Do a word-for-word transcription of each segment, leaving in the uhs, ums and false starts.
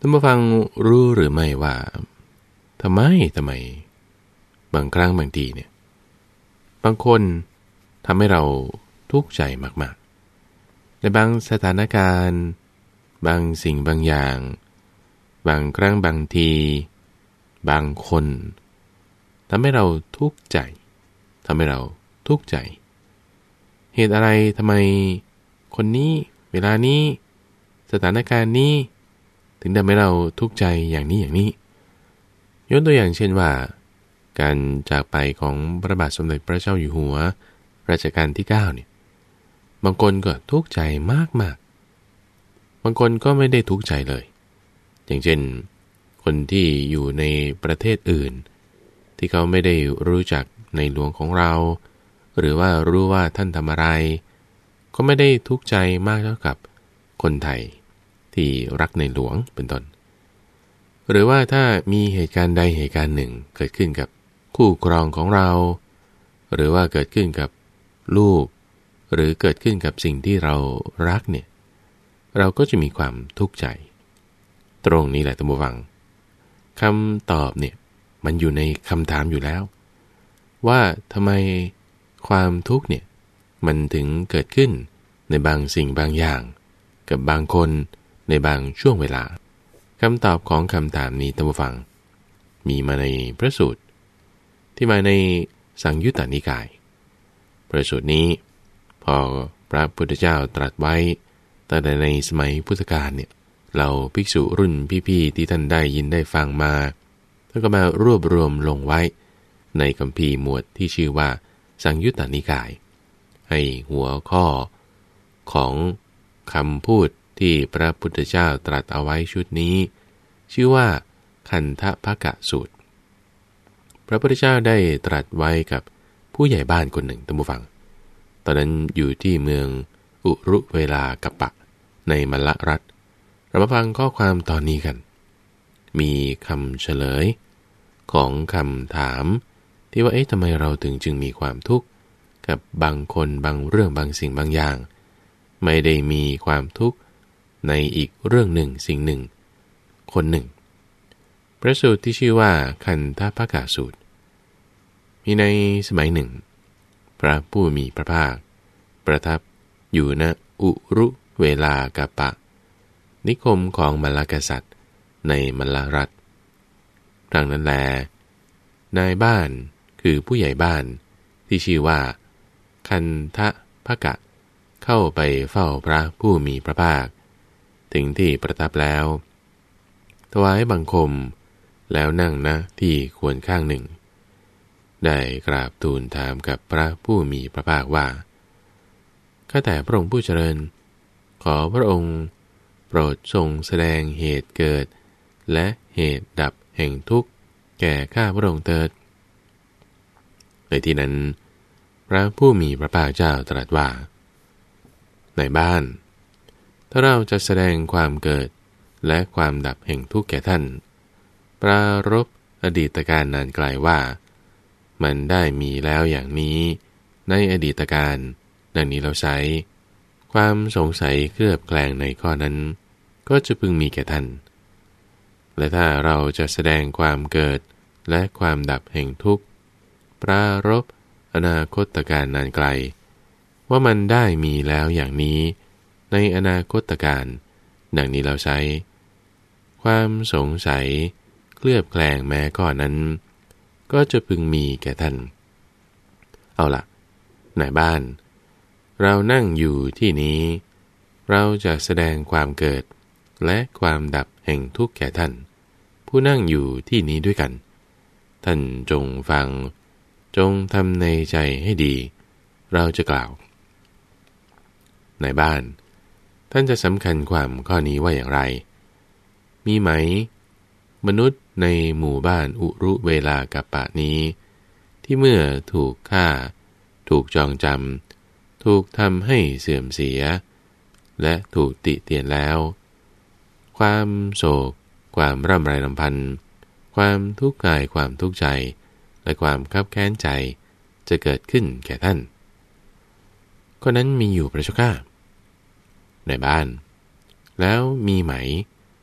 ท่านผู้ฟังรู้หรือไม่ว่าทำไมทำไมบางครั้งบางทีเนี่ยบางคนทำให้เราทุกข์ใจมากๆในบางสถานการณ์บางสิ่งบางอย่างบางครั้งบางทีบางคนทำให้เราทุกข์ใจทำให้เราทุกข์ใจเหตุอะไรทำไมคนนี้เวลานี้สถานการณ์นี้ถึงทำให้เราทุกข์ใจอย่างนี้อย่างนี้ยกตัวอย่างเช่นว่าการจากไปของพระบาทสมเด็จพระเจ้าอยู่หัวรัชกาลที่เก้าเนี่ยบางคนก็ทุกข์ใจมากๆบางคนก็ไม่ได้ทุกข์ใจเลยอย่างเช่นคนที่อยู่ในประเทศอื่นที่เขาไม่ได้รู้จักในหลวงของเราหรือว่ารู้ว่าท่านทำอะไรก็ไม่ได้ทุกข์ใจมากเท่ากับคนไทยที่รักในหลวงเป็นต้นหรือว่าถ้ามีเหตุการณ์ใดเหตุการณ์หนึ่งเกิดขึ้นกับคู่ครองของเราหรือว่าเกิดขึ้นกับลูกหรือเกิดขึ้นกับสิ่งที่เรารักเนี่ยเราก็จะมีความทุกข์ใจตรงนี้แหละท่านผู้ฟังคำตอบเนี่ยมันอยู่ในคำถามอยู่แล้วว่าทำไมความทุกข์เนี่ยมันถึงเกิดขึ้นในบางสิ่งบางอย่างกับบางคนในบางช่วงเวลาคำตอบของคำถามนี้ท่านผู้ฟังมีมาในพระสูตรที่มาในสังยุตตนิกายพระสูตรนี้พอพระพุทธเจ้าตรัสไว้ตั้งแต่ในสมัยพุทธกาลเนี่ยเราภิกษุรุ่นพี่ๆที่ท่านได้ยินได้ฟังมาท่านก็มารวบรวมลงไว้ในคัมภีร์หมวดที่ชื่อว่าสังยุตตนิกายให้หัวข้อของคำพูดที่พระพุทธเจ้าตรัสเอาไว้ชุดนี้ชื่อว่าคันธภกสูตรพระพุทธเจ้าได้ตรัสไว้กับผู้ใหญ่บ้านคนหนึ่งท่านผู้ฟังตอนนั้นอยู่ที่เมืองอุรุเวลากัปปะในมลรัฐเรามาฟังข้อความตอนนี้กันมีคำเฉลยของคำถามที่ว่าเอ๊ะทำไมเราถึงจึงมีความทุกข์กับบางคนบางเรื่องบางสิ่งบางอย่างไม่ได้มีความทุกข์ในอีกเรื่องหนึ่งสิ่งหนึ่งคนหนึ่งพระสูตรที่ชื่อว่าคันธภกสูตรมีในสมัยหนึ่งพระผู้มีพระภาคประทับอยู่ณอุรุเวลากัปปะนิคมของมลกษัตริย์ในมลรัฐครั้งนั้นแลนายบ้านคือผู้ใหญ่บ้านที่ชื่อว่าคันธภกเข้าไปเฝ้าพระผู้มีพระภาคถึงที่ประทับแล้วถวายบังคมแล้วนั่งณที่ควรข้างหนึ่งได้กราบทูลถามกับพระผู้มีพระภาคว่าข้าแต่พระองค์ผู้เจริญขอพระองค์โปรดทรงแสดงเหตุเกิดและเหตุดับแห่งทุกข์แก่ข้าพระองค์เถิดในที่นั้นพระผู้มีพระภาคเจ้าตรัสว่าในบ้านถ้าเราจะแสดงความเกิดและความดับแห่งทุกข์แก่ท่านปรารภอดีตการนานไกลว่ามันได้มีแล้วอย่างนี้ในอดีตการดังนี้เราใช้ความสงสัยเคลือบแคลงในข้อนั้นก็จะพึงมีแก่ท่านและถ้าเราจะแสดงความเกิดและความดับแห่งทุกข์ปรารภอนาคตการนานไกลว่ามันได้มีแล้วอย่างนี้ในอนาคตการดังนี้เราใช้ความสงสัยเคลือบแคลงแม้ข้อนั้นก็จะพึงมีแก่ท่านเอาล่ะนายบ้านเรานั่งอยู่ที่นี้เราจะแสดงความเกิดและความดับแห่งทุกข์แก่ท่านผู้นั่งอยู่ที่นี้ด้วยกันท่านจงฟังจงทำในใจให้ดีเราจะกล่าวนายบ้านท่านจะสำคัญความข้อนี้ว่าอย่างไรมีไหมมนุษย์ในหมู่บ้านอุรุเวลากัปปะนี้ที่เมื่อถูกฆ่าถูกจองจำถูกทำให้เสื่อมเสียและถูกติเตียนแล้วความโศกความร่ำไรรำพันความทุกข์กายความทุกข์ใจและความคับแค้นใจจะเกิดขึ้นแก่ท่านก็นั้นมีอยู่พระเจ้าข้าในบ้านแล้วมีไหม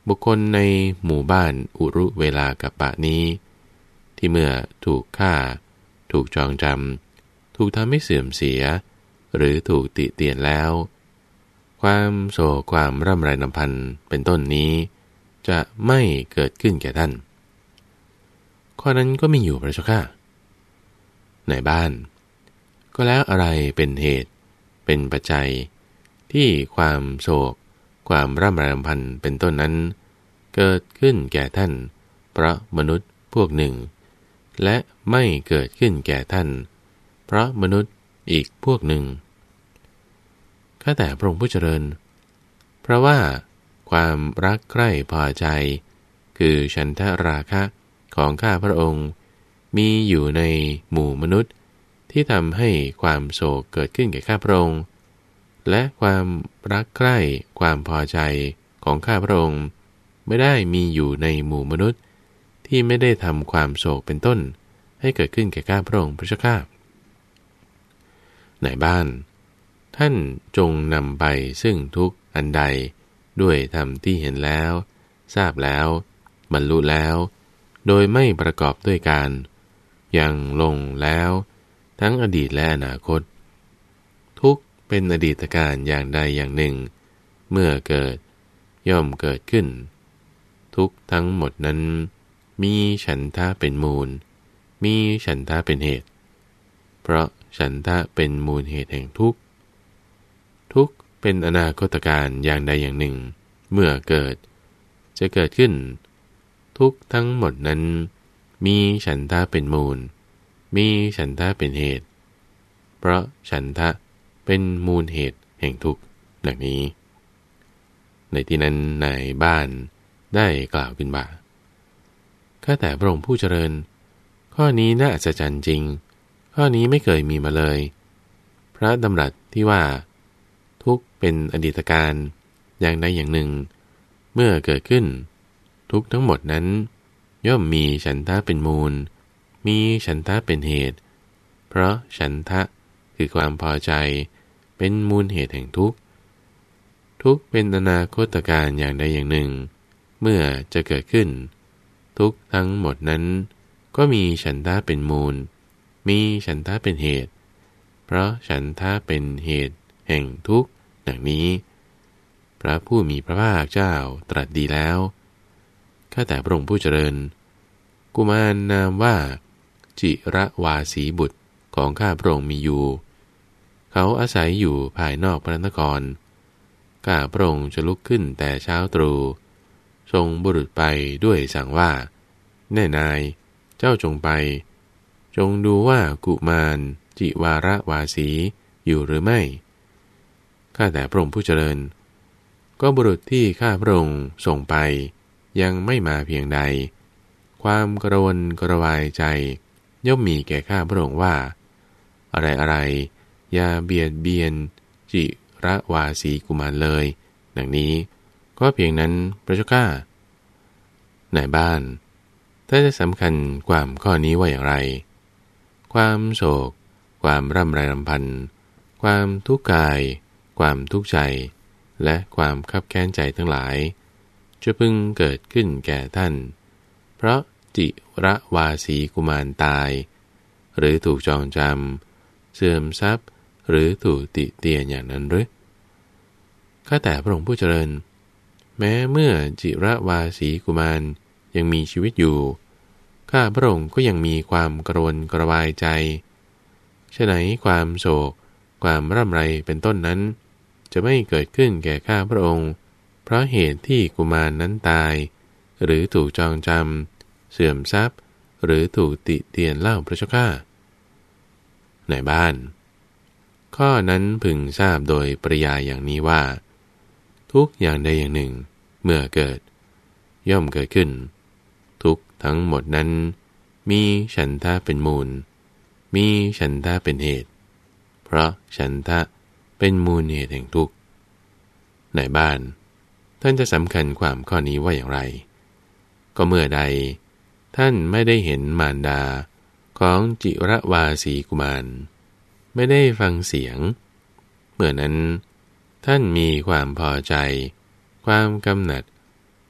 บุคคลในหมู่บ้านอุรุเวลากัปปะนี้ที่เมื่อถูกฆ่าถูกจองจำถูกทำให้เสื่อมเสียหรือถูกติเตียนแล้วความโศกความร่ำไรรำพันเป็นต้นนี้จะไม่เกิดขึ้นแก่ท่านข้อนั้นก็มีอยู่พระเจ้าค่ะในบ้านก็แล้วอะไรเป็นเหตุเป็นปัจจัยที่ความโศกความร่ำไรรำพันเป็นต้นนั้นเกิดขึ้นแก่ท่านเพราะมนุษย์พวกหนึ่งและไม่เกิดขึ้นแก่ท่านเพราะมนุษย์อีกพวกหนึ่งข้าแต่พระองค์ผู้เจริญเพราะว่าความรักใคร่พอใจคือฉันทราคะของข้าพระองค์มีอยู่ในหมู่มนุษย์ที่ทำให้ความโศกเกิดขึ้นแก่ข้าพระองค์และความรักใคร่ความพอใจของข้าพระองค์ไม่ได้มีอยู่ในหมู่มนุษย์ที่ไม่ได้ทำความโศกเป็นต้นให้เกิดขึ้นแก่ข้าพระองค์พระเจ้าข้าในบ้านท่านจงนำไปซึ่งทุกอันใดด้วยธรรมที่เห็นแล้วทราบแล้วบรรลุแล้วโดยไม่ประกอบด้วยการยังลงแล้วทั้งอดีตและอนาคตทุกเป็นอดีตการอย่างใดอย่างหนึ่งเมื่อเกิดย่อมเกิดขึ้นทุกทั้งหมดนั้นมีฉันทะเป็นมูลมีฉันทะเป็นเหตุเพราะฉันทะเป็นมูลเหตุแห่งทุกข์ทุกเป็นอนาคตการอย่างใดอย่างหนึ่งเมื่อเกิดจะเกิดขึ้นทุกทั้งหมดนั้นมีฉันทะเป็นมูลมีฉันทะเป็นเหตุเพราะฉันทะเป็นมูลเหตุแห่งทุกข์ดังนี้ในที่นั้นนายบ้านได้กล่าวขึ้นว่าข้าแต่พระองค์ผู้เจริญข้อนี้น่าอัศจรรย์จริงข้อนี้ไม่เคยมีมาเลยพระดำรัสที่ว่าทุกเป็นอดีตการอย่างใดอย่างหนึ่งเมื่อเกิดขึ้นทุกทั้งหมดนั้นย่อมมีฉันทะเป็นมูลมีฉันทะเป็นเหตุเพราะฉันทะคือความพอใจเป็นมูลเหตุแห่งทุกข์ทุกเป็นอนาคตการอย่างใดอย่างหนึ่งเมื่อจะเกิดขึ้นทุกทั้งหมดนั้นก็มีฉันทะเป็นมูลมีฉันทะเป็นเหตุเพราะฉันทะเป็นเหตุแห่งทุกข์ดังนี้พระผู้มีพระภาคเจ้าตรัสดีแล้วข้าแต่พระองค์ผู้เจริญกุมารนามว่าจิระวาสีบุตรของข้าพระองค์มีอยู่เขาอาศัยอยู่ภายนอกพระนครข้าพระองค์จะลุกขึ้นแต่เช้าตรู่ทรงบุรุษไปด้วยสั่งว่าแน่นายเจ้าจงไปจงดูว่ากุมารจิวาระวาสีอยู่หรือไม่ข้าแต่พระองค์ผู้เจริญก็บุรุษที่ข้าพระองค์ส่งไปยังไม่มาเพียงใดความกระวนกระวายใจย่อมมีแก่ข้าพระองค์ว่าอะไรอะไรอย่าเบียดเบียนจิระวาสีกุมารเลยดังนี้ก็เพียงนั้นพระเจ้าข้าในบ้านถ้าจะสำคัญความข้อนี้ว่าอย่างไรความโศกความร่ำไรรำพันความทุกข์กายความทุกข์ใจและความคับแค้นใจทั้งหลายจะพึงเกิดขึ้นแก่ท่านเพราะจิระวาสีกุมารตายหรือถูกจองจำเสื่อมทรัพย์หรือถูกติเตียนอย่างนั้นหรือข้าแต่พระองค์ผู้เจริญแม้เมื่อจิระวาสีกุมารยังมีชีวิตอยู่ข้าพระองค์ก็ยังมีความกระวนกระวายใจฉะไหนความโศกความร่ำไรเป็นต้นนั้นจะไม่เกิดขึ้นแก่ข้าพระองค์เพราะเหตุที่กุมารนั้นตายหรือถูกจองจำเสื่อมทรัพย์หรือถูกติเตียนเล่าพระเจ้าข้าในบ้านข้อนั้นพึงทราบโดยปริยายอย่างนี้ว่าทุกอย่างใดอย่างหนึ่งเมื่อเกิดย่อมเกิดขึ้นทุกทั้งหมดนั้นมีฉันทะเป็นมูลมีฉันทะเป็นเหตุเพราะฉันทะเป็นมูลเหตุแห่งทุกข์ในบ้านท่านจะสำคัญความข้อนี้ว่าอย่างไรก็เมื่อใดท่านไม่ได้เห็นมารดาของจิระวาสีกุมารไม่ได้ฟังเสียงเมื่อนั้นท่านมีความพอใจความกำหนัด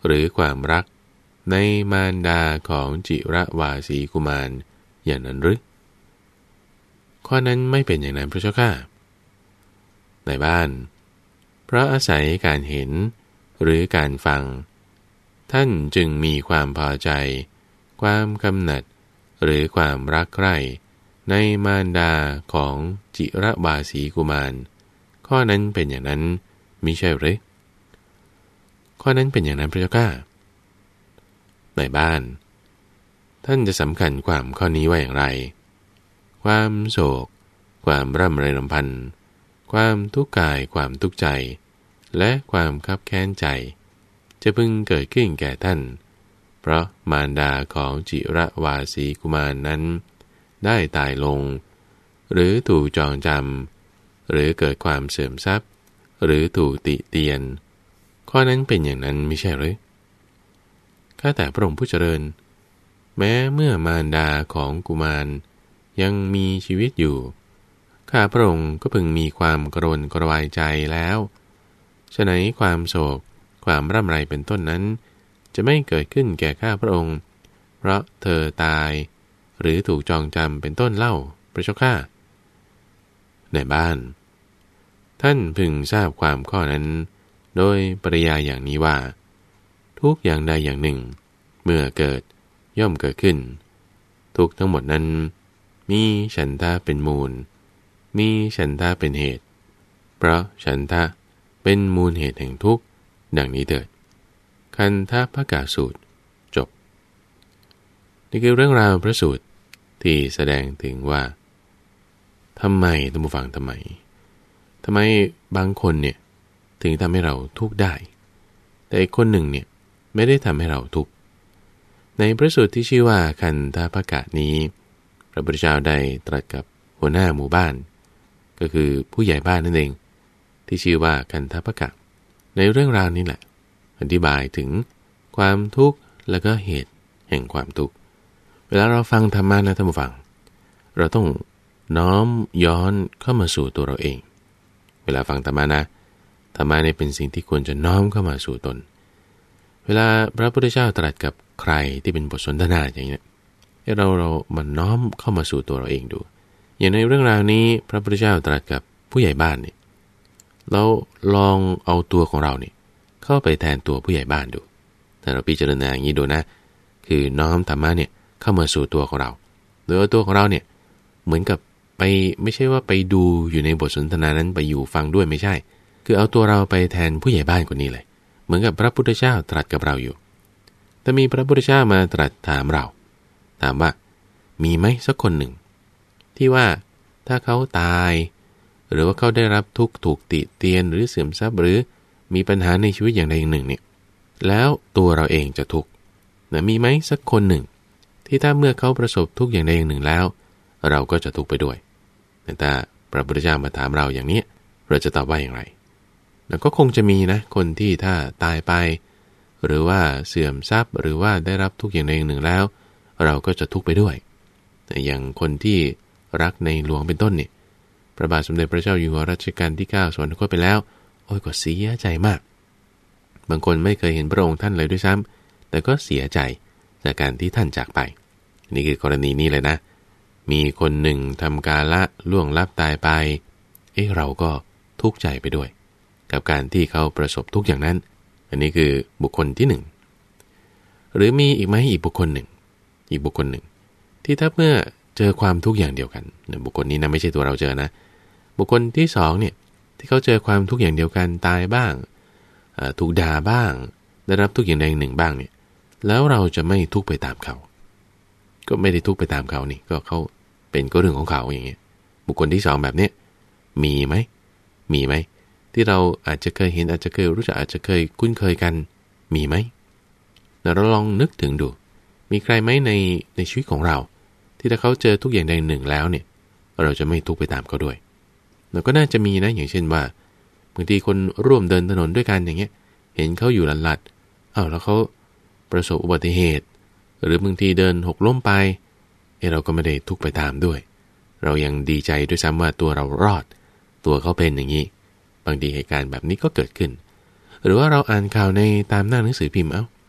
หรือความรักในมารดาของจิรวาสีกุมารอย่างนั้นหรือข้อนั้นไม่เป็นอย่างนั้นพระเจ้าข้าในบ้านเพราะอาศัยการเห็นหรือการฟังท่านจึงมีความพอใจความกำหนัดหรือความรักใคร่ในมารดาของจิรวาสีกุมารข้อนั้นเป็นอย่างนั้นมิใช่หรือข้อนั้นเป็นอย่างนั้นพระเจ้าข้าในบ้านท่านจะสำคัญความข้อนี้ว่าอย่างไรความโศกความร่ำไรรำพันความทุกข์กายความทุกข์ใจและความคับแค้นใจจะพึงเกิดขึ้นแก่ท่านเพราะมารดาของจิรวาสีกุมารนั้นได้ตายลงหรือถูกจองจำหรือเกิดความเสื่อมทรัพย์หรือถูกติเตียนข้อนั้นเป็นอย่างนั้นไม่ใช่หรือข้าแต่พระองค์ผู้เจริญแม้เมื่อมารดาของกุมารยังมีชีวิตอยู่ข้าพระองค์ก็พึงมีความกระวนกระวายใจแล้วฉะนั้นความโศกความร่ำไรเป็นต้นนั้นจะไม่เกิดขึ้นแก่ข้าพระองค์เพราะเธอตายหรือถูกจองจำเป็นต้นเล่าพระเจ้าข้าในบ้านท่านพึงทราบความข้อนั้นโดยปริยายอย่างนี้ว่าทุกอย่างใดอย่างหนึ่งเมื่อเกิดย่อมเกิดขึ้นทุกทั้งหมดนั้นมีฉันทะเป็นมูลมีฉันทะเป็นเหตุเพราะฉันทะเป็นมูลเหตุแห่งทุกข์ดังนี้เถิดคันธภกสูตรจบนี่คือเรื่องราวพระสูตรที่แสดงถึงว่าทำไมท่านผู้ฟังทำไมทำไมบางคนเนี่ยถึงทำให้เราทุกข์ได้แต่อีกคนหนึ่งเนี่ยไม่ได้ทำให้เราทุกข์ในพระสูตรที่ชื่อว่าคันธภกนี้พระพุทธเจ้าได้ตรัสกับหัวหน้าหมู่บ้านก็คือผู้ใหญ่บ้านนั่นเองที่ชื่อว่าคันธภกในเรื่องราวนี้แหละอธิบายถึงความทุกข์และก็เหตุแห่งความทุกข์เวลาเราฟังธรรมะนะท่านผู้ฟังเราต้องน้อมย้อนเข้ามาสู่ตัวเราเองเวลาฟังธรรมะนะธรรมะเนี่ยเป็นสิ่งที่ควรจะน้อมเข้ามาสู่ตนเวลาพระพุทธเจ้าตรัสกับใครที่เป็นบทสนทนาอย่างนี้ให้เราเรามันน้อมเข้ามาสู่ตัวเราเองดูอย่างในเรื่องราวนี้พระพุทธเจ้าตรัสกับผู้ใหญ่บ้านเนี่ยเราลองเอาตัวของเราเนี่ยเข้าไปแทนตัวผู้ใหญ่บ้านดูแต่เราพิจารณาอย่างนี้ดูนะคือน้อมธรรมะเนี่ยเข้ามาสู่ตัวของเราโดยเอาตัวของเราเนี่ยเหมือนกับไปไม่ใช่ว่าไปดูอยู่ในบทสนทนานั้นไปอยู่ฟังด้วยไม่ใช่คือเอาตัวเราไปแทนผู้ใหญ่บ้านคนนี้เลยเหมือนกับพระพุทธเจ้าตรัสกับเราอยู่แต่มีพระพุทธเจ้ามาตรัสถามเราถามว่ามีไหมสักคนหนึ่งที่ว่าถ้าเขาตายหรือว่าเขาได้รับทุกข์ถูกติเตียนหรือเสื่อมทรัพย์หรือมีปัญหาในชีวิตอย่างใดอย่างหนึ่งเนี่ยแล้วตัวเราเองจะทุกข์นะมีไหมสักคนหนึ่งที่ถ้าเมื่อเขาประสบทุกข์อย่างใดอย่างหนึ่งแล้วเราก็จะทุกข์ไปด้วยแต่ถ้าพระพุทธเจ้ามาถามเราอย่างนี้เราจะตอบว่าอย่างไรแล้วก็คงจะมีนะคนที่ถ้าตายไปหรือว่าเสื่อมทรัพย์หรือว่าได้รับทุกข์อย่างใดอย่างหนึ่งแล้วเราก็จะทุกข์ไปด้วยแต่อย่างคนที่รักในหลวงเป็นต้นเนี่ยพระบาทสมเด็จพระเจ้าอยู่หัวรัชกาลที่เก้าสวรรคตไปแล้วโอ้ยก็เสียใจมากบางคนไม่เคยเห็นพระองค์ท่านเลยด้วยซ้ำแต่ก็เสียใจจากการที่ท่านจากไปนี่คือกรณีนี้เลยนะมีคนหนึ่งทำกาละล่วงลับตายไปเอ๊ะเราก็ทุกข์ใจไปด้วยกับการที่เขาประสบทุกข์อย่างนั้นอันนี้คือบุคคลที่หนึ่งหรือมีอีกไหมอีกบุคคลหนึ่งอีกบุคคลหนึ่งที่ถ้าเมื่อเจอความทุกข์อย่างเดียวกันบุคคลนี้นะไม่ใช่ตัวเราเจอนะบุคคลที่สองเนี่ยที่เขาเจอความทุกข์อย่างเดียวกันตายบ้างถูกด่าบ้างได้รับทุกข์อย่างใดอย่างหนึ่งบ้างเนี่ยแล้วเราจะไม่ทุกข์ไปตามเขาก็ไม่ได้ทุกข์ไปตามเขานี่ก็เขาเป็นก็เรื่องของเขาอย่างเงี้ยบุคคลที่สองแบบเนี้ยมีไหมมีไหมที่เราอาจจะเคยเห็นอาจจะเคยรู้จักอาจจะเคยคุ้นเคยกันมีไหมเราลองนึกถึงดูมีใครไหมในในชีวิตของเราที่ถ้าเขาเจอทุกอย่างใดหนึ่งแล้วเนี่ยเราจะไม่ทุกข์ไปตามเขาด้วยเราก็น่าจะมีนะอย่างเช่นว่าบางทีคนร่วมเดินถนนด้วยกันอย่างเงี้ยเห็นเขาอยู่หลัดๆอ้าวแล้วเขาประสบอุบัติเหตุหรือบางทีเดินหกล้มไปเอเราก็ไม่ได้ทุกข์ไปตามด้วยเรายังดีใจด้วยซ้ำว่าตัวเรารอดตัวเขาเป็นอย่างนี้บางทีเหตุการณ์แบบนี้ก็เกิดขึ้นหรือว่าเราอ่านข่าวในตามหน้าหนังสือพิมพ์เอ้า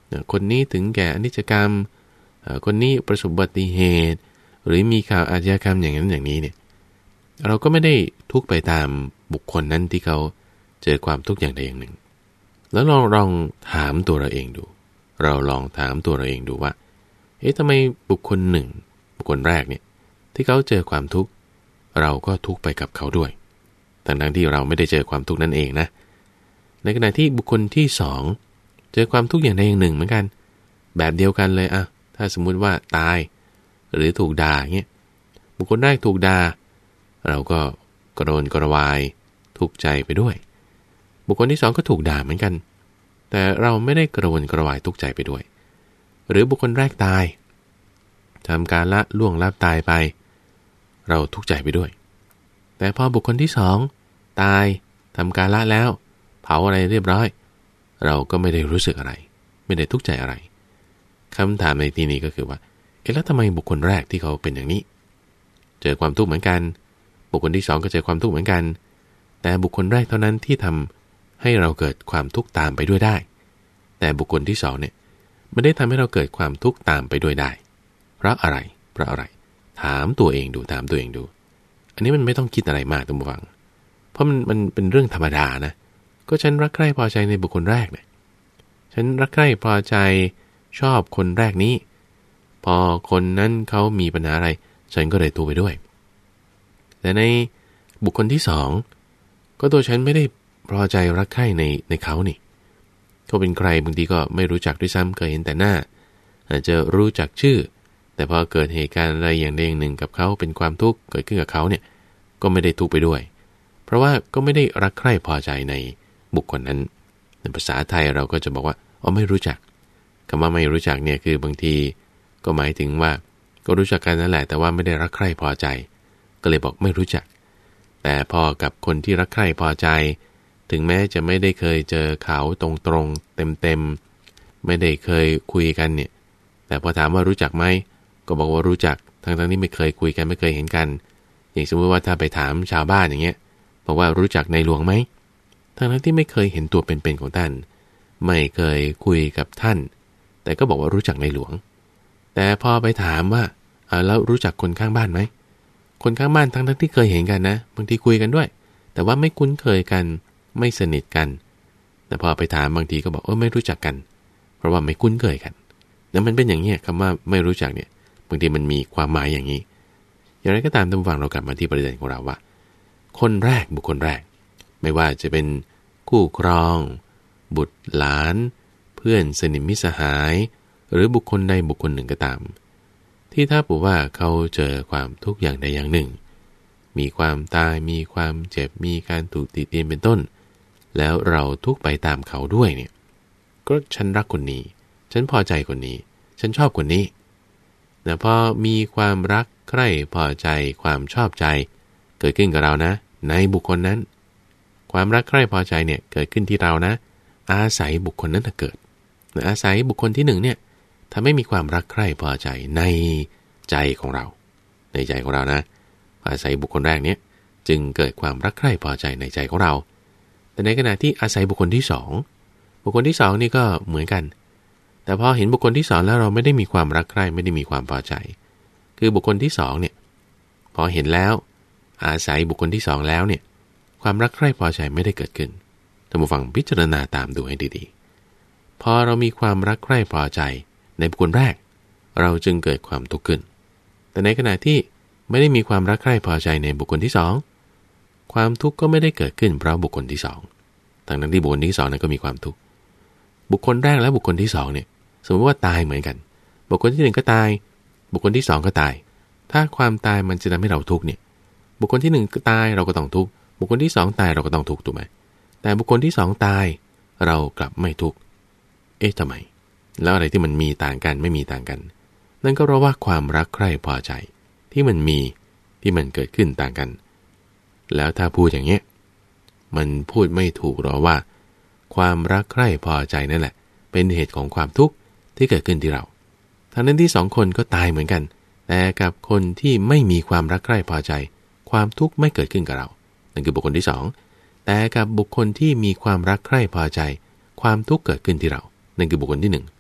คนนี้ถึงแก่อนิจกรรมคนนี้ประสบอุบัติเหตุหรือมีข่าวอาชญากรรมอย่างนั้นอย่างนี้เนี่ยเราก็ไม่ได้ทุกข์ไปตามบุคคลนั้นที่เขาเจอความทุกข์อย่างใดอย่างหนึ่งแล้วลองลองถามตัวเราเองดูเราลองถามตัวเราเองดูว่าเอ๊ะทำไมบุคคลหนึ่งบุคคลแรกเนี่ยที่เขาเจอความทุกข์เราก็ทุกข์ไปกับเขาด้วยทั้งๆที่เราไม่ได้เจอความทุกข์นั่นเองนะในขณะที่บุคคลที่สองเจอความทุกข์อย่างใดอย่างหนึ่งเหมือนกันแบบเดียวกันเลยอะถ้าสมมุติว่าตายหรือถูกด่าเงี้ยบุคคลแรกถูกด่าเราก็กระโดนกระวายทุกข์ใจไปด้วยบุคคลที่สองก็ถูกด่าเหมือนกันแต่เราไม่ได้กระวนกระวายทุกข์ใจไปด้วยหรือบุคคลแรกตายทำการละล่วงลับตายไปเราทุกข์ใจไปด้วยแต่พอบุคคลที่สองตายทำการละแล้วเผาอะไรเรียบร้อยเราก็ไม่ได้รู้สึกอะไรไม่ได้ทุกข์ใจอะไรคำถามในที่นี้ก็คือว่าเอ๊ะแล้วทำไมบุคคลแรกที่เขาเป็นอย่างนี้เจอความทุกข์เหมือนกันบุคคลที่สองก็เจอความทุกข์เหมือนกันแต่บุคคลแรกเท่านั้นที่ทำให้เราเกิดความทุกข์ตามไปด้วยได้แต่บุคคลที่สองเนี่ยไม่ได้ทำให้เราเกิดความทุกข์ตามไปด้วยได้เพราะอะไรเพราะอะไรถามตัวเองดูถามตัวเองดูอันนี้มันไม่ต้องคิดอะไรมากท่านผู้ฟังเพราะมันมันเป็นเรื่องธรรมดานะก็ฉันรักใคร่พอใจในบุคคลแรกเนี่ยฉันรักใคร่พอใจชอบคนแรกนี้พอคนนั้นเขามีปัญหาอะไรฉันก็เลยทุกข์ไปด้วยแต่ในบุคคลที่สองก็ตัวฉันไม่ได้พอใจรักใคร่ในในเขานี่เขาเป็นใครบางทีก็ไม่รู้จักด้วยซ้ำเคยเห็นแต่หน้าอาจจะรู้จักชื่อแต่พอเกิดเหตุการณ์อะไรอย่างใดอย่างหนึ่งกับเขาเป็นความทุกข์เกิดขึ้นกับเขาเนี่ยก็ไม่ได้ทุกข์ไปด้วยเพราะว่าก็ไม่ได้รักใคร่พอใจในบุคคลนั้นในภาษาไทยเราก็จะบอกว่าอ๋อไม่รู้จักคำว่าไม่รู้จักเนี่ยคือบางทีก็หมายถึงว่าก็รู้จักกันนั่นแหละแต่ว่าไม่ได้รักใคร่พอใจก็เลยบอกไม่รู้จักแต่พอกับคนที่รักใคร่พอใจถึงแม้จะไม่ได้เคยเจอเขาตรงๆเต็มๆไม่ได้เคยคุยกันเนี่ยแต่พอถามว่ารู้จักไหมก็บอกว่ารู้จักทั้งๆที่ไม่เคยคุยกันไม่เคยเห็นกันอย่างสมมติว่าถ้าไปถามชาวบ้านอย่างเงี้ยบอกว่ารู้จักในหลวงไหมทั้งๆที่ไม่เคยเห็นตัวเป็นๆของท่านไม่เคยคุยกับท่านแต่ก็บอกว่ารู้จักในหลวงแต่พอไปถามว่าอ่าแล้วรู้จักคนข้างบ้านไหมคนข้างบ้านทั้งๆที่เคยเห็นกันนะบางทีคุยกันด้วยแต่ว่าไม่คุ้นเคยกันไม่สนิทกันแต่พอไปถามบางทีก็บอกเออไม่รู้จักกันเพราะว่าไม่คุ้นเคยกันแล้วมันเป็นอย่างนี้คำว่าไม่รู้จักเนี่ยบางทีมันมีความหมายอย่างนี้อย่างไรก็ตามท่านผู้ฟังเรากลับมาที่ประเด็นของเราว่าคนแรกบุคคลแรกไม่ว่าจะเป็นคู่ครองบุตรหลานเพื่อนสนิทมิตรสหายหรือบุคคลใดบุคคลหนึ่งก็ตามที่ถ้าบอกว่าเขาเจอความทุกข์อย่างใดอย่างหนึ่งมีความตายมีความเจ็บมีการถูกติเตียนเป็นต้นแล้วเราทุกข์ไปตามเขาด้วยเนี่ยก็ฉันรักคนนี้ฉันพอใจคนนี้ฉันชอบคนนี้แต่พอมีความรักใคร่พอใจความชอบใจเกิดขึ้นกับเรานะในบุคคลนั้นความรักใคร่พอใจเนี่ยเกิดขึ้นที่เรานะอาศัยบุคคลนั้นเกิดอาศัยบุคคลที่หนึ่งเนี่ยทำให้มีความรักใคร่พอใจในใจของเราในใจของเรานะอาศัยบุคคลแรกเนี้ยจึงเกิดความรักใคร่พอใจในใจของเราแต่ในขณะที่อาศัยบุคคลที่สองบุคคลที่สองนี่ก็เหมือนกันแต่พอเห็นบุคคลที่สองแล้วเราไม่ได้มีความรักใคร่ไม่ได้มีความพอใจคือบุคคลที่สองเนี่ยพอเห็นแล้วอาศัยบุคคลที่สองแล้วเนี่ยความรักใคร่พอใจไม่ได้เกิดขึ้นท่านผู้ฟังพิจารณาตามดูให้ดีๆพอเรามีความรักใคร่พอใจในบุคคลแรกเราจึงเกิดความทุกข์ขึ้นแต่ในขณะที่ไม่ได้มีความรักใคร่พอใจในบุคคลที่สองความทุกข์ก็ไม่ได้เกิดขึ้นเพราะบุคคลที่สองทั้งนั้นที่บุคคลที่สองนั้นก็มีความทุกข์บุคคลแรกและบุคคลที่สองเนี่ยสมมติว่าตายเหมือนกันบุคคลที่หนึ่งก็ตายบุคคลที่สองก็ตายถ้าความตายมันจะทำให้เราทุกข์เนี่ยบุคคลที่หนึ่งก็ตายเราก็ต้องทุกข์บุคคลที่สองตายเราก็ต้องทุกข์ถูกไหมแต่บุคคลที่สองตายเรากลับไม่ทุกข์เอ๊ะทำไมแล้วอะไรที่มันมีต่างกันไม่มีต่างกันนั่นก็เพราะว่าความรักใคร่พอใจที่มันมีที่มันเกิดขึ้นต่างกันแล้วถ้าพูดอย่างเงี้ยมันพูดไม่ถูกหรอว่าความรักใคร่พอใจนั่นแหละเป็นเหตุของความทุกข์ที่เกิดขึ้นที่เราทั้งนั้นที่สองคนก็ตายเหมือนกันแต่กับคนที่ไม่มีความรักใคร่พอใจความทุกข์ไม่เกิดขึ้นกับเรานั่นคือบุคคลที่สองแต่กับบุคคลที่มีความรักใคร่พอใจความทุกข์เกิดขึ้นที่เรานั่นคือบุคคลที่หนึ่ง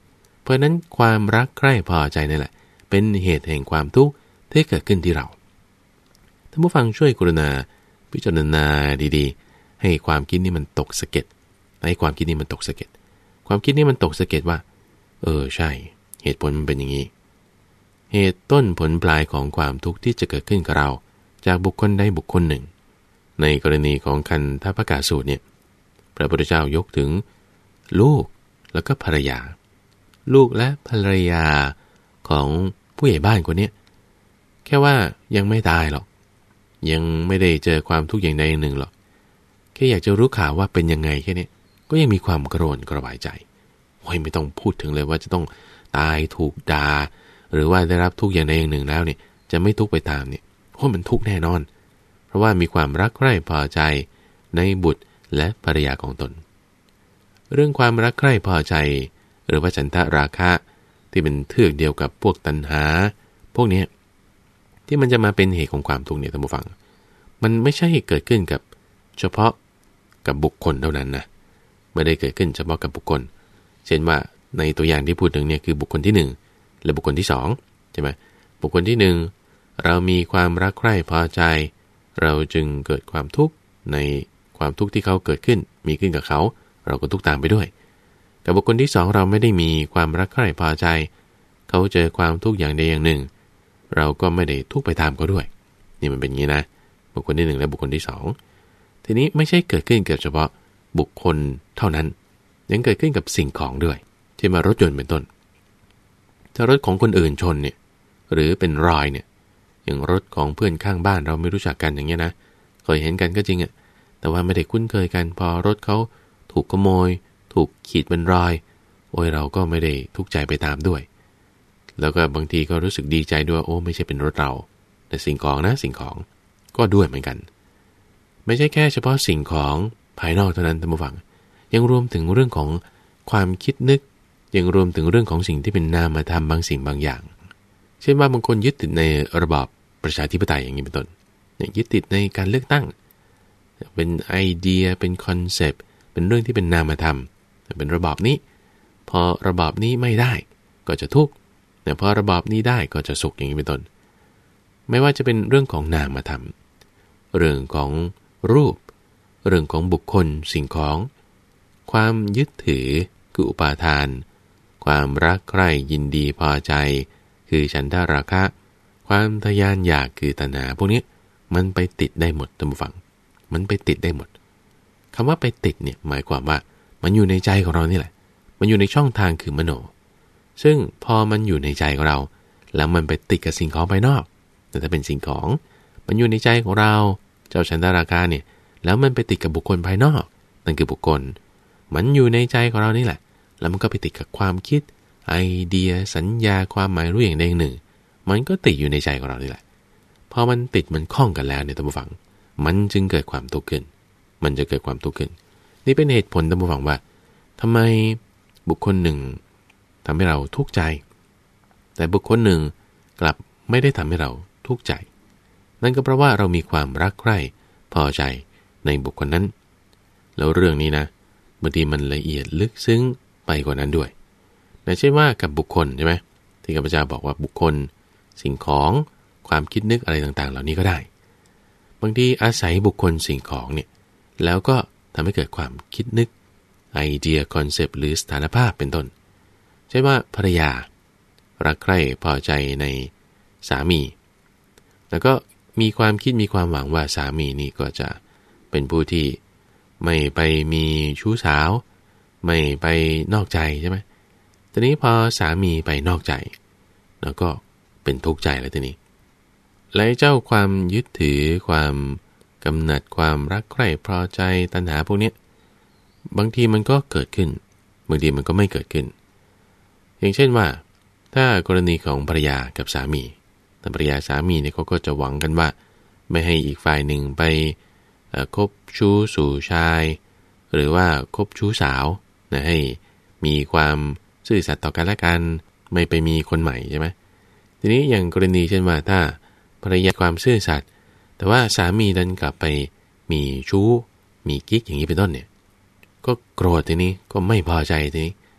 ราะนั้นความรักใคร่พอใจนั่นแหละเป็นเหตุแห่งความทุกข์ที่เกิดขึ้นที่เราท่านผู้ฟังช่วยกรุณาพิจารณาดีๆให้ความคิดนี้มันตกสะเก็ดให้ความคิดนี้มันตกสะเก็ดความคิดนี้มันตกสะเก็ดว่าเออใช่เหตุผลมันเป็นอย่างนี้เหตุต้นผลปลายของความทุกข์ที่จะเกิดขึ้นกับเราจากบุคคลใดบุคคลหนึ่งในกรณีของคันธปกาสูตรเนี่ยพระพุทธเจ้ายกถึงลูกแล้วก็ภรรยาลูกและภรรยาของผู้ใหญ่บ้านคนนี้แค่ว่ายังไม่ตายหรอกยังไม่ได้เจอความทุกข์อย่างใดอย่างหนึ่งหรอกแค่อยากจะรู้ข่าวว่าเป็นยังไงแค่นี้ก็ยังมีความกระโรนกระบายใจโอ้ยไม่ต้องพูดถึงเลยว่าจะต้องตายถูกด่าหรือว่าได้รับทุกข์อย่างใดอย่างหนึ่งแล้วเนี่ยจะไม่ทุกข์ไปตามเนี่ยโอ้มันทุกข์แน่นอนเพราะว่ามีความรักใคร่พอใจในบุตรและภรรยาของตนเรื่องความรักใคร่พอใจหรือว่าฉันทะราคะที่เป็นเทือกเดียวกับพวกตัณหาพวกนี้ที่มันจะมาเป็นเหตุของความทุกข์เนี่ยท่านผู้ฟังมันไม่ใช่เกิดขึ้นกับเฉพาะกับบุคคลเท่านั้นนะไม่ได้เกิดขึ้นเฉพาะกับบุคคลเช่นว่าในตัวอย่างที่พูดถึงเนี่ยคือบุคคลที่หนึ่งและบุคคลที่สองใช่ไหมบุคคลที่หนึ่งเรามีความรักใคร่พอใจเราจึงเกิดความทุกข์ในความทุกข์ที่เขาเกิดขึ้นมีขึ้นกับเขาเราก็ทุกข์ตามไปด้วยกับบุคคลที่สองเราไม่ได้มีความรักใคร่พอใจเขาเจอความทุกข์อย่างใดอย่างหนึ่งเราก็ไม่ได้ทุกข์ไปตามเขาด้วยนี่มันเป็นอย่างนี้นะบุคคลที่หนึ่งและบุคคลที่สองทีนี้ไม่ใช่เกิดขึ้นกับเฉพาะบุคคลเท่านั้นยังเกิดขึ้นกับสิ่งของด้วยเช่นมารถยนต์เป็นต้นถ้ารถของคนอื่นชนเนี่ยหรือเป็นรอยเนี่ยอย่างรถของเพื่อนข้างบ้านเราไม่รู้จักกันอย่างเงี้ยนะเคยเห็นกันก็จริงอ่ะแต่ว่าไม่ได้คุ้นเคยกันพอรถเขาถูกขโมยถูกขีดเป็นรอยโอ้ยเราก็ไม่ได้ทุกข์ใจไปตามด้วยแล้วก็บางทีก็รู้สึกดีใจด้วยโอ้ไม่ใช่เป็นรถเราแต่สิ่งของนะสิ่งของก็ด้วยเหมือนกันไม่ใช่แค่เฉพาะสิ่งของภายนอกเท่านั้นท่านผู้ฟังยังรวมถึงเรื่องของความคิดนึกยังรวมถึงเรื่องของสิ่งที่เป็นนามธรรมบางสิ่งบางอย่างเช่นว่าบางคนยึดติดในระบอบประชาธิปไตยอย่างนี้เป็นต้นอย่างยึดติดในการเลือกตั้งเป็นไอเดียเป็นคอนเซปต์เป็นเรื่องที่เป็นนามธรรมเป็นระบอบนี้พอระบอบนี้ไม่ได้ก็จะทุกข์แต่พอระบอบนี้ได้ก็จะสุขอย่างนี้เป็นต้นไม่ว่าจะเป็นเรื่องของนามธรรมเรื่องของรูปเรื่องของบุคคลสิ่งของความยึดถือคืออุปาทานความรักใคร่ยินดีพอใจคือฉันทราคะความทะยานอยากคือตัณหาพวกนี้มันไปติดได้หมดท่านผู้ฟังมันไปติดได้หมดคำว่าไปติดเนี่ยหมายความว่ามันอยู่ในใจของเรานี่แหละมันอยู่ในช่องทางคือมโนซึ่งพอมันอยู่ในใจของเราแล้วมันไปติดกับสิ่งของภายนอกแต่ถ้าเป็นสิ่งของมันอยู่ในใจของเราเจ้าฉันทราคะเนี่ยแล้วมันไปติดกับบุคคลภายนอกนั่นคือบุคคลมันอยู่ในใจของเรานี่แหละแล้วมันก็ไปติดกับความคิดไอเดียสัญญาความหมายรู้อย่างใดอย่างหนึ่งมันก็ติดอยู่ในใจของเรานี่แหละพอมันติดมันคล้องกันแล้วเนี่ยท่านผู้ฟังมันจึงเกิดความทุกข์ขึ้นมันจะเกิดความทุกข์ขึ้นนี่เป็นเหตุผลท่านผู้ฟังว่าทำไมบุคคลหนึ่งทำให้เราทุกข์ใจแต่บุคคลหนึ่งกลับไม่ได้ทำให้เราทุกข์ใจนั่นก็เพราะว่าเรามีความรักใคร่พอใจในบุคคลนั้นแล้วเรื่องนี้นะบางทีมันละเอียดลึกซึ้งไปกว่านั้นด้วยแต่เช่นว่ากับบุคคลใช่ไหมที่ข้าพเจ้าบอกว่าบุคคลสิ่งของความคิดนึกอะไรต่างๆเหล่านี้ก็ได้บางทีอาศัยบุคคลสิ่งของเนี่ยแล้วก็ทำให้เกิดความคิดนึกไอเดียคอนเซปต์หรือสถานภาพเป็นต้นใช่ว่าภรรยารักใคร่พอใจในสามีแล้วก็มีความคิดมีความหวังว่าสามีนี่ก็จะเป็นผู้ที่ไม่ไปมีชู้สาวไม่ไปนอกใจใช่ไหมทีนี้พอสามีไปนอกใจแล้วก็เป็นทุกข์ใจแล้วทีนี้และเจ้าความยึดถือความกำหนัดความรักใคร่พอใจตัณหาพวกนี้บางทีมันก็เกิดขึ้นบางทีมันก็ไม่เกิดขึ้นอย่างเช่นว่าถ้ากรณีของภรรยากับสามีแต่ภรรยาสามีเนี่ยเขาก็จะหวังกันว่าไม่ให้อีกฝ่ายหนึ่งไปคบชู้สู่ชายหรือว่าคบชู้สาวนะให้มีความซื่อสัตย์ต่อกันและกันไม่ไปมีคนใหม่ใช่ไหมทีนี้อย่างกรณีเช่นว่าถ้าภรรยาความซื่อสัตย์แต่ว่าสามีดันกลับไปมีชู้มีกิ๊กอย่างนี้เป็นต้นเนี่ยก็โกรธทีนี้ก็ไม่พอใจทีนี้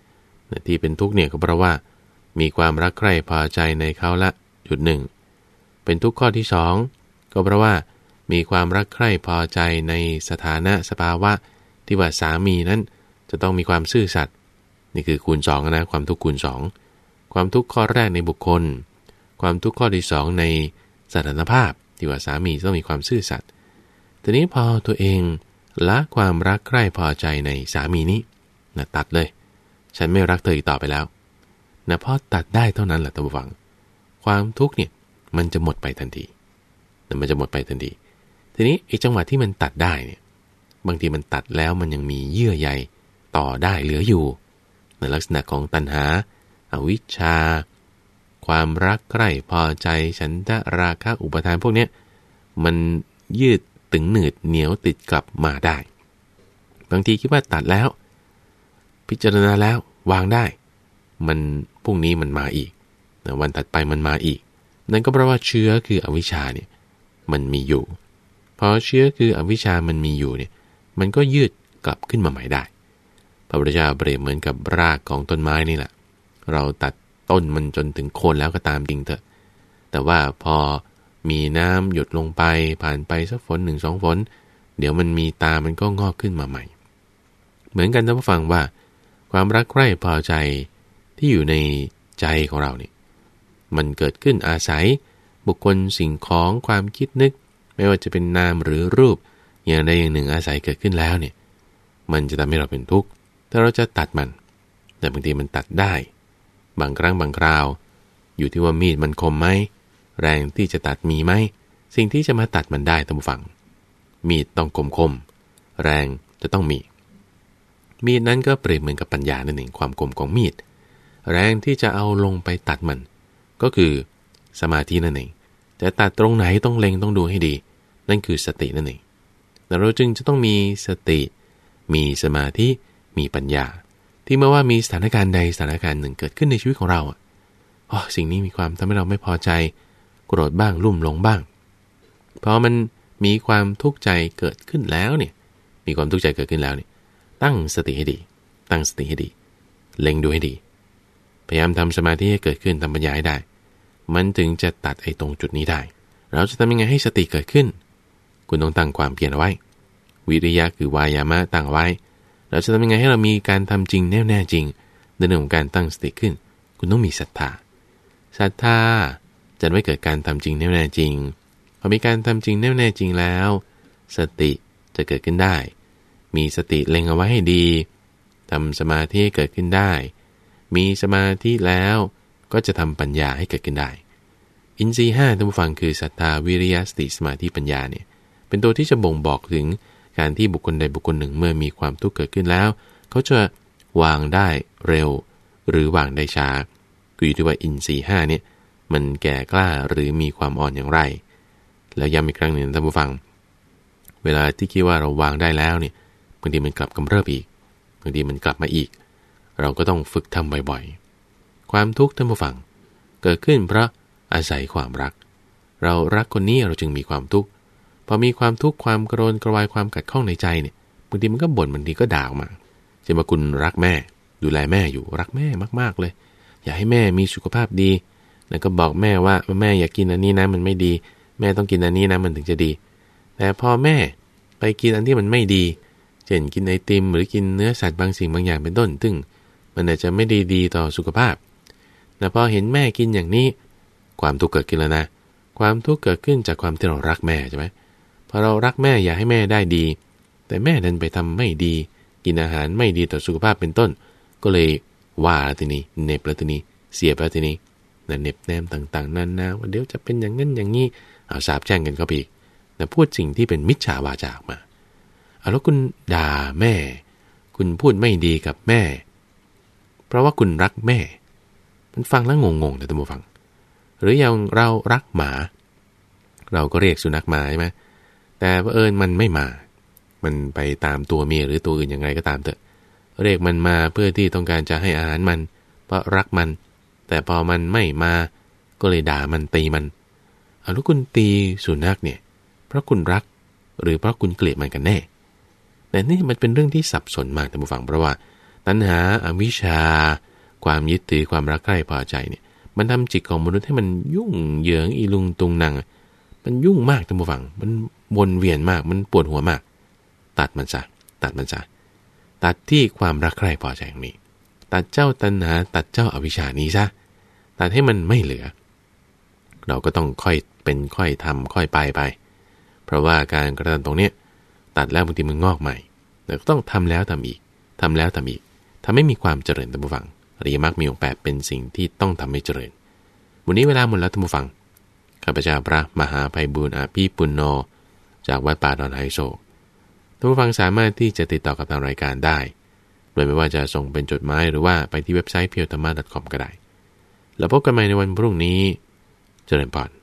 ที่เป็นทุกข์เนี่ยก็เพราะว่ามีความรักใคร่พอใจในเขาละจุดหนึ่งเป็นทุกข์ข้อที่สองก็เพราะว่ามีความรักใคร่พอใจในสถานะสภาวะที่ว่าสามีนั้นจะต้องมีความซื่อสัตย์นี่คือคูณสองนะความทุกข์คูณสองความทุกข์ข้อแรกในบุคคลความทุกข์ข้อที่สองในสถานภาพที่ว่าสามีต้องมีความซื่อสัตย์ทีนี้พอตัวเองละความรักใคร่พอใจในสามีนี้นะตัดเลยฉันไม่รักเธออีกต่อไปแล้วนะพอตัดได้เท่านั้นแหละท่านผู้ฟังความทุกข์เนี่ยมันจะหมดไปทันทีนะมันจะหมดไปทันทีทีนี้ไอ้จังหวะที่มันตัดได้เนี่ยบางทีมันตัดแล้วมันยังมีเยื่อใยต่อได้เหลืออยู่ในลักษณะของตัณหาอวิชชาความรักใคร่พอใจฉันทะราคะอุปทานพวกเนี้ยมันยืดตึงหนืดเหนียวติดกลับมาได้บางทีคิดว่าตัดแล้วพิจารณาแล้ววางได้มันพรุ่งนี้มันมาอีกวันถัดไปมันมาอีกนั่นก็เพราะว่าเชื้อคืออวิชชาเนี่ยมันมีอยู่พอเชื้อคืออวิชชามันมีอยู่เนี่ยมันก็ยืดกลับขึ้นมาใหม่ได้พระพุทธเจ้าเปรียบเหมือนกับรากของต้นไม้นี่แหละเราตัดต้นมันจนถึงโคนแล้วก็ตามจริงเถอะแต่ว่าพอมีน้ำหยดลงไปผ่านไปสักฝนหนึ่งสองฝนเดี๋ยวมันมีตามันก็งอกขึ้นมาใหม่เหมือนกันท่านผู้ฟังว่าความรักใคร่พอใจที่อยู่ในใจของเราเนี่ยมันเกิดขึ้นอาศัยบุคคลสิ่งของความคิดนึกไม่ว่าจะเป็นนามหรือรูปอย่างใดอย่างหนึ่งอาศัยเกิดขึ้นแล้วเนี่ยมันจะทำให้เราเป็นทุกข์ถ้าเราจะตัดมันแต่บางทีมันตัดได้บางครั้งบางคราวอยู่ที่ว่ามีดมันคมไหมแรงที่จะตัดมีไหมสิ่งที่จะมาตัดมันได้ท่านผู้ฟังมีดต้องคมคมแรงจะต้องมีมีดนั้นก็เปรียบเหมือนกับปัญญานั่นเองความคมของมีดแรงที่จะเอาลงไปตัดมันก็คือสมาธินั่นเองแต่ตัดตรงไหนต้องเล็งต้องดูให้ดีนั่นคือสตินั่นเองแต่เราจึงจะต้องมีสติมีสมาธิมีปัญญาที่เมื่อว่ามีสถานการณ์ใดสถานการณ์หนึ่งเกิดขึ้นในชีวิตของเราอ๋อสิ่งนี้มีความทำให้เราไม่พอใจโกรธบ้างลุ่มหลงบ้างเพราะมันมีความทุกข์ใจเกิดขึ้นแล้วเนี่ยมีความทุกข์ใจเกิดขึ้นแล้วเนี่ยตั้งสติให้ดีตั้งสติให้ดีเล็งดูให้ดีพยายามทำสมาธิให้เกิดขึ้นทำปัญญาให้ได้มันถึงจะตัดไอ้ตรงจุดนี้ได้เราจะทำยังไงให้สติเกิดขึ้นคุณต้องตั้งความเพียรเอาไว้วิริยะคือวายามะตั้งไว้เราจะทำยังไงให้เรามีการทำจริงแน่แน่จริงในเรื่องของการตั้งสติขึ้นคุณต้องมีศรัทธาศรัทธาจะไม่เกิดการทำจริงแน่แน่จริงพอมีการทำจริงแน่แน่จริงแล้วสติจะเกิดขึ้นได้มีสติเล็งเอาไว้ให้ดีทำสมาธิให้เกิดขึ้นได้มีสมาธิแล้วก็จะทำปัญญาให้เกิดขึ้นได้อินทรีย์ห้าท่านผู้ฟังคือศรัทธาวิริยะสติสมาธิปัญญาเนี่ยเป็นตัวที่จะบ่งบอกถึงการที่บุคคลใดบุคคลหนึ่งเมื่อมีความทุกข์เกิดขึ้นแล้วเขาจะวางได้เร็วหรือวางได้ช้าคืออยู่ที่ว่าอินทรีย์ห้าเนี่ยมันแก่กล้าหรือมีความอ่อนอย่างไรแล้วย้ำอีกครั้งหนึ่งท่านผู้ฟังเวลาที่คิดว่าเราวางได้แล้วเนี่ยบางทีมันกลับกำเริบอีกบางทีมันกลับมาอีกเราก็ต้องฝึกทำบ่อยๆความทุกข์ท่านผู้ฟังเกิดขึ้นเพราะอาศัยความรักเรารักคนนี้เราจึงมีความทุกข์พอมีความทุกข์ความกระโดนกระวายความขัดข้องในใจเนี่ยบางทีมันก็บ่นบางทีก็ด่าออกมาเช่นว่าคุณรักแม่ดูแลแม่อยู่รักแม่มากๆเลยอยากให้แม่มีสุขภาพดีแล้วก็บอกแม่ว่าแม่อยากกินอันนี้นะมันไม่ดีแม่ต้องกินอันนี้นะมันถึงจะดีแต่พอแม่ไปกินอันที่มันไม่ดีเช่นกินไอติมหรือกินเนื้อสัตว์บางสิ่งบางอย่างเป็นต้นซึ่งมันอาจจะไม่ดีดีต่อสุขภาพแต่พอเห็นแม่กินอย่างนี้ความทุกข์เกิดขึ้นแล้วนะความทุกข์เกิดขึ้นจากความที่เรารักแม่ใช่ไหมพอเรารักแม่อยากให้แม่ได้ดีแต่แม่ดันไปทำไม่ดีกินอาหารไม่ดีต่อสุขภาพเป็นต้นก็เลยว่าแล้วทีนี้เน็บแล้วทีนี้เสียบแล้วทีนี้นั่นเน็บแนมต่างๆนานาว่าเดี๋ยวจะเป็นอย่างนั้นอย่างนี้เอาสาบแช่งกันเข้าไปอีกแต่พูดสิ่งที่เป็นมิจฉาวาจาออกมาเอาแล้วคุณด่าแม่คุณพูดไม่ดีกับแม่เพราะว่าคุณรักแม่มันฟังแล้วงงๆนะท่านผู้ฟังหรืออย่างเรารักหมาเราก็เรียกสุนัขมาใช่ไหมแต่เผอิญมันไม่มามันไปตามตัวเมียหรือตัวอื่นอย่างไรก็ตามเถอะเรียกมันมาเพื่อที่ต้องการจะให้อาหารมันเพราะรักมันแต่พอมันไม่มาก็เลยด่ามันตีมันเอาแล้วคุณตีสุนัขเนี่ยเพราะคุณรักหรือเพราะคุณเกลียดมันกันแน่แต่นี่มันเป็นเรื่องที่สับสนมากท่านผู้ฟังเพราะว่าตัณหาอวิชชาความยึดถือความรักใคร่พอใจเนี่ยมันทำจิตของมนุษย์ให้มันยุ่งเหยิงอีลุงตุงนังมันยุ่งมากท่านผู้ฟังมันวนเวียนมากมันปวดหัวมากตัดมันซะตัดมันซะตัดที่ความรักใคร่พอใจนี้ตัดเจ้าตัณหาตัดเจ้าอวิชชานี้ซะตัดให้มันไม่เหลือเราก็ต้องค่อยเป็นค่อยทำค่อยไปไปเพราะว่าการกระทำตรงเนี้ยตัดแล้วบางทีมันงอกใหม่แต่ก็ต้องทำแล้วทำอีกทำแล้วทำอีกทำให้มีความเจริญท่านผู้ฟังอริยมรรคมีองค์แปดเป็นสิ่งที่ต้องทำให้เจริญวันนี้เวลาหมดแล้วท่านผู้ฟังข้าพเจ้าพระมหาไพบูลย์อาภีปุณโญจากวัดป่าดอนไฮโศกท่านผู้ฟังสามารถที่จะติดต่อกับทางรายการได้โดยไม่ว่าจะส่งเป็นจดหมายหรือว่าไปที่เว็บไซต์ เพียวธรรมะ ดอท คอม ก็ได้แล้วพบกันใหม่ในวันพรุ่งนี้เจริญพร